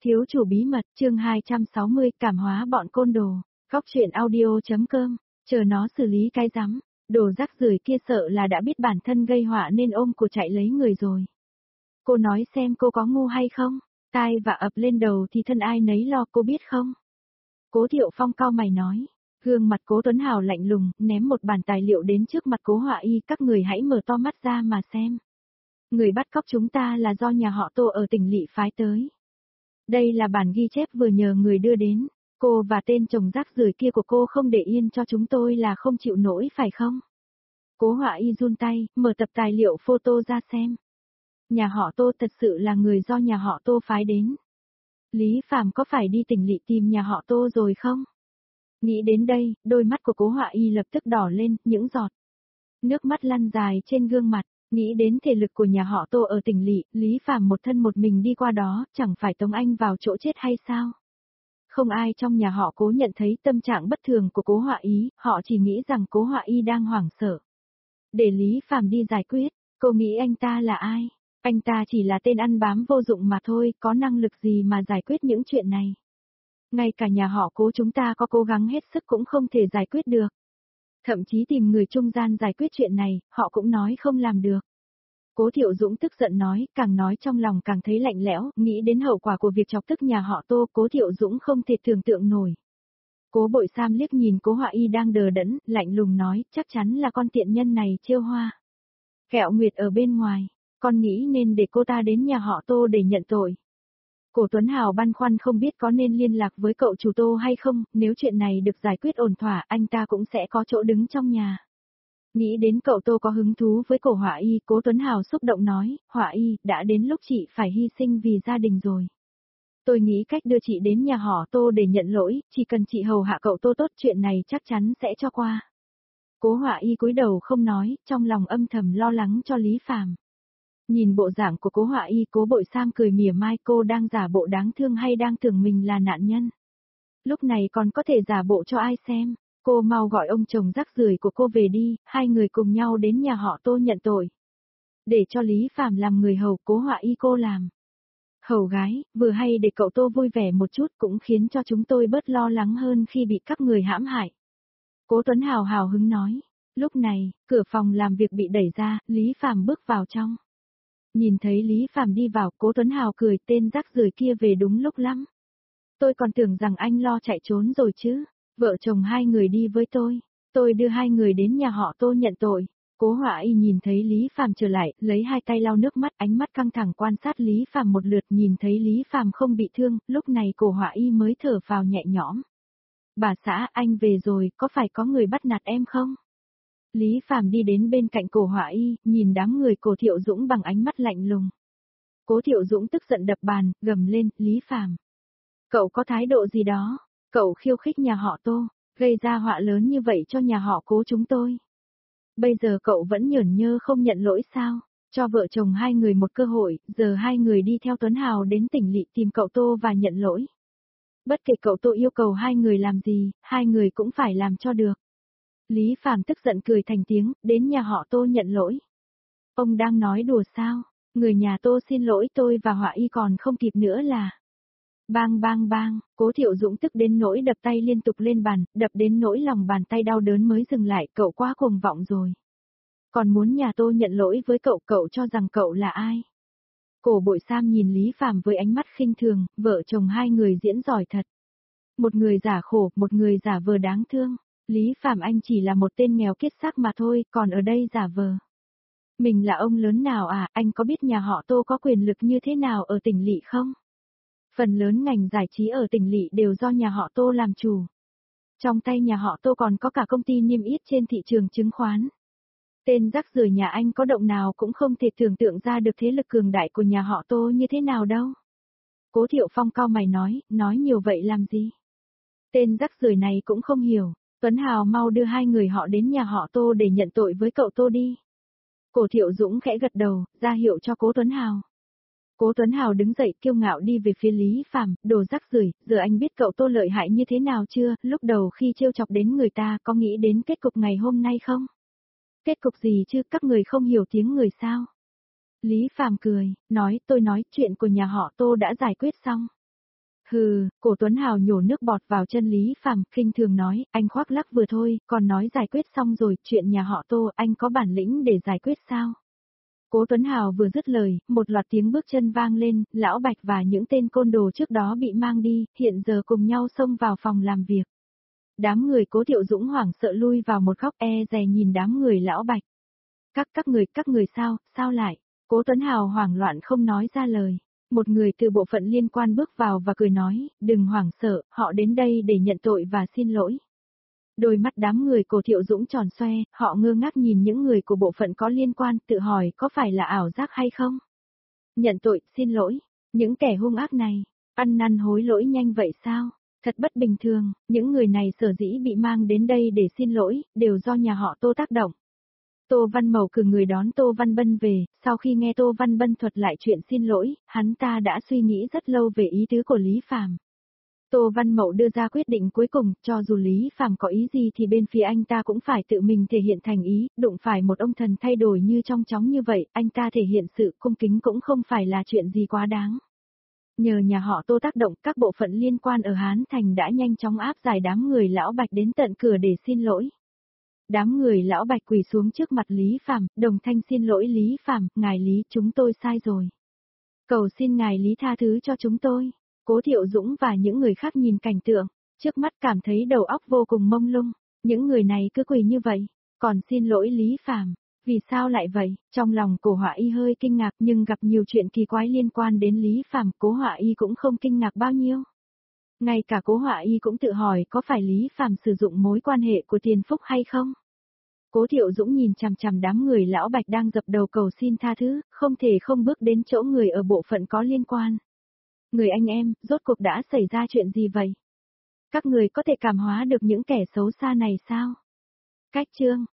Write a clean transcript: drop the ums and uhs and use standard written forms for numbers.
Thiếu chủ bí mật, chương 260, cảm hóa bọn côn đồ. Góc truyện audio.com, chờ nó xử lý cái rắm. Đồ rác rưởi kia sợ là đã biết bản thân gây họa nên ôm của chạy lấy người rồi. Cô nói xem cô có ngu hay không? Tai và ập lên đầu thì thân ai nấy lo, cô biết không? Cố Thiệu Phong cau mày nói. Gương mặt Cố Tuấn Hào lạnh lùng, ném một bản tài liệu đến trước mặt Cố Họa Y, các người hãy mở to mắt ra mà xem. Người bắt cóc chúng ta là do nhà họ Tô ở tỉnh Lỵ phái tới. Đây là bản ghi chép vừa nhờ người đưa đến. Cô và tên chồng rác rưởi kia của cô không để yên cho chúng tôi là không chịu nổi phải không? Cố Họa Y run tay, mở tập tài liệu photo ra xem. Nhà họ Tô thật sự là người do nhà họ Tô phái đến. Lý Phàm có phải đi tỉnh Lỵ tìm nhà họ Tô rồi không? Nghĩ đến đây, đôi mắt của Cố Họa Y lập tức đỏ lên, những giọt nước mắt lăn dài trên gương mặt. Nghĩ đến thể lực của nhà họ Tô ở tỉnh Lỵ, Lý Phàm một thân một mình đi qua đó, chẳng phải tống anh vào chỗ chết hay sao? Không ai trong nhà họ Cố nhận thấy tâm trạng bất thường của Cố Họa Y, họ chỉ nghĩ rằng Cố Họa Y đang hoảng sợ. Để Lý Phàm đi giải quyết, cô nghĩ anh ta là ai? Anh ta chỉ là tên ăn bám vô dụng mà thôi, có năng lực gì mà giải quyết những chuyện này? Ngay cả nhà họ Cố chúng ta có cố gắng hết sức cũng không thể giải quyết được. Thậm chí tìm người trung gian giải quyết chuyện này, họ cũng nói không làm được. Cố Thiệu Dũng tức giận nói trong lòng càng thấy lạnh lẽo, nghĩ đến hậu quả của việc chọc tức nhà họ Tô, Cố Thiệu Dũng không thể tưởng tượng nổi. Cố Bội Sam liếc nhìn Cố Họa Y đang đờ đẫn, lạnh lùng nói, chắc chắn là con tiện nhân này trêu hoa. Kẹo Nguyệt ở bên ngoài, con nghĩ nên để cô ta đến nhà họ Tô để nhận tội. Cổ Tuấn Hào băn khoăn không biết có nên liên lạc với cậu chủ Tô hay không, nếu chuyện này được giải quyết ổn thỏa, anh ta cũng sẽ có chỗ đứng trong nhà. Nghĩ đến cậu Tô có hứng thú với cổ Họa Y, Cố Tuấn Hào xúc động nói, Họa Y, đã đến lúc chị phải hy sinh vì gia đình rồi. Tôi nghĩ cách đưa chị đến nhà họ Tô để nhận lỗi, chỉ cần chị hầu hạ cậu Tô tốt chuyện này chắc chắn sẽ cho qua. Cố Họa Y cúi đầu không nói, trong lòng âm thầm lo lắng cho Lý Phàm. Nhìn bộ dạng của Cố Họa Y, Cố Bội Sam cười mỉa mai, cô đang giả bộ đáng thương hay đang tưởng mình là nạn nhân. Lúc này còn có thể giả bộ cho ai xem. Cô mau gọi ông chồng rác rưởi của cô về đi, hai người cùng nhau đến nhà họ Tô nhận tội. Để cho Lý Phàm làm người hầu, Cố Họa Y cô làm hầu gái, vừa hay để cậu Tô vui vẻ một chút cũng khiến cho chúng tôi bớt lo lắng hơn khi bị các người hãm hại. Cố Tuấn Hào hào hứng nói. Lúc này, cửa phòng làm việc bị đẩy ra, Lý Phàm bước vào trong. Nhìn thấy Lý Phàm đi vào, Cố Tuấn Hào cười, tên rác rưởi kia về đúng lúc lắm. Tôi còn tưởng rằng anh lo chạy trốn rồi chứ. Vợ chồng hai người đi với tôi đưa hai người đến nhà họ Tô nhận tội. Cố Họa Y nhìn thấy Lý Phàm trở lại, lấy hai tay lau nước mắt, ánh mắt căng thẳng quan sát Lý Phàm một lượt, nhìn thấy Lý Phàm không bị thương, lúc này Cố Họa Y mới thở phào nhẹ nhõm. Bà xã, anh về rồi, có phải có người bắt nạt em không? Lý Phàm đi đến bên cạnh Cố Họa Y, nhìn đám người Cố Thiệu Dũng bằng ánh mắt lạnh lùng. Cố Thiệu Dũng tức giận đập bàn, gầm lên, Lý Phàm, cậu có thái độ gì đó? Cậu khiêu khích nhà họ Tô, gây ra họa lớn như vậy cho nhà họ Cố chúng tôi. Bây giờ cậu vẫn nhởn nhơ không nhận lỗi sao? Cho vợ chồng hai người một cơ hội, giờ hai người đi theo Tuấn Hào đến tỉnh Lỵ tìm cậu Tô và nhận lỗi. Bất kể cậu Tô yêu cầu hai người làm gì, hai người cũng phải làm cho được. Lý Phàm tức giận cười thành tiếng, đến nhà họ Tô nhận lỗi. Ông đang nói đùa sao? Người nhà Tô xin lỗi tôi và Họa Y còn không kịp nữa là... Bang bang bang, Cố Thiệu Dũng tức đến nỗi đập tay liên tục lên bàn, đập đến nỗi lòng bàn tay đau đớn mới dừng lại, cậu quá cuồng vọng rồi. Còn muốn nhà Tô nhận lỗi với cậu, cậu cho rằng cậu là ai? Cổ Bội Sam nhìn Lý Phàm với ánh mắt khinh thường, vợ chồng hai người diễn giỏi thật. Một người giả khổ, một người giả vờ đáng thương. Lý Phàm anh chỉ là một tên nghèo kiết xác mà thôi, còn ở đây giả vờ. Mình là ông lớn nào à, anh có biết nhà họ Tô có quyền lực như thế nào ở tỉnh Lỵ không? Phần lớn ngành giải trí ở tỉnh Lỵ đều do nhà họ Tô làm chủ. Trong tay nhà họ Tô còn có cả công ty niêm yết trên thị trường chứng khoán. Tên rác rưởi nhà anh có động nào cũng không thể tưởng tượng ra được thế lực cường đại của nhà họ Tô như thế nào đâu. Cố Thiệu Phong cau mày nói nhiều vậy làm gì? Tên rác rưởi này cũng không hiểu, Tuấn Hào mau đưa hai người họ đến nhà họ Tô để nhận tội với cậu Tô đi. Cố Thiệu Dũng khẽ gật đầu, ra hiệu cho Cố Tuấn Hào. Cố Tuấn Hào đứng dậy kiêu ngạo đi về phía Lý Phàm, đồ rác rưởi, giờ anh biết cậu Tô lợi hại như thế nào chưa, lúc đầu khi trêu chọc đến người ta có nghĩ đến kết cục ngày hôm nay không? Kết cục gì chứ, các người không hiểu tiếng người sao? Lý Phàm cười, tôi nói chuyện của nhà họ Tô đã giải quyết xong. Hừ, Cổ Tuấn Hào nhổ nước bọt vào chân Lý Phàm, khinh thường nói, anh khoác lác vừa thôi, còn nói giải quyết xong rồi, chuyện nhà họ Tô, anh có bản lĩnh để giải quyết sao? Cố Tuấn Hào vừa dứt lời, một loạt tiếng bước chân vang lên, Lão Bạch và những tên côn đồ trước đó bị mang đi, hiện giờ cùng nhau xông vào phòng làm việc. Đám người Cố Thiệu Dũng hoảng sợ lui vào một góc dè nhìn đám người Lão Bạch. Các người sao lại? Cố Tuấn Hào hoảng loạn không nói ra lời. Một người từ bộ phận liên quan bước vào và cười nói, đừng hoảng sợ, họ đến đây để nhận tội và xin lỗi. Đôi mắt đám người Cổ Thiệu Dũng tròn xoe, họ ngơ ngác nhìn những người của bộ phận có liên quan, tự hỏi có phải là ảo giác hay không? Nhận tội, xin lỗi, những kẻ hung ác này, ăn năn hối lỗi nhanh vậy sao? Thật bất bình thường, những người này sở dĩ bị mang đến đây để xin lỗi, đều do nhà họ Tô tác động. Tô Văn Mậu cử người đón Tô Văn Bân về, sau khi nghe Tô Văn Bân thuật lại chuyện xin lỗi, hắn ta đã suy nghĩ rất lâu về ý tứ của Lý Phàm. Tô Văn Mậu đưa ra quyết định cuối cùng, cho dù Lý Phàm có ý gì thì bên phía anh ta cũng phải tự mình thể hiện thành ý, đụng phải một ông thần thay đổi như trong chóng như vậy, anh ta thể hiện sự cung kính cũng không phải là chuyện gì quá đáng. Nhờ nhà họ Tô tác động, các bộ phận liên quan ở Hán Thành đã nhanh chóng áp giải đám người Lão Bạch đến tận cửa để xin lỗi. Đám người Lão Bạch quỳ xuống trước mặt Lý Phàm, đồng thanh xin lỗi Lý Phàm, ngài Lý, chúng tôi sai rồi. Cầu xin ngài Lý tha thứ cho chúng tôi. Cố Thiệu Dũng và những người khác nhìn cảnh tượng, trước mắt cảm thấy đầu óc vô cùng mông lung, những người này cứ quỳ như vậy, còn xin lỗi Lý Phàm, vì sao lại vậy? Trong lòng Cổ Họa Y hơi kinh ngạc nhưng gặp nhiều chuyện kỳ quái liên quan đến Lý Phàm, Cố Họa Y cũng không kinh ngạc bao nhiêu. Ngay cả Cố Họa Y cũng tự hỏi có phải Lý Phàm sử dụng mối quan hệ của Tiền Phúc hay không? Cố Thiệu Dũng nhìn chằm chằm đám người Lão Bạch đang dập đầu cầu xin tha thứ, không thể không bước đến chỗ người ở bộ phận có liên quan. Người anh em, rốt cuộc đã xảy ra chuyện gì vậy? Các người có thể cảm hóa được những kẻ xấu xa này sao? Cách chương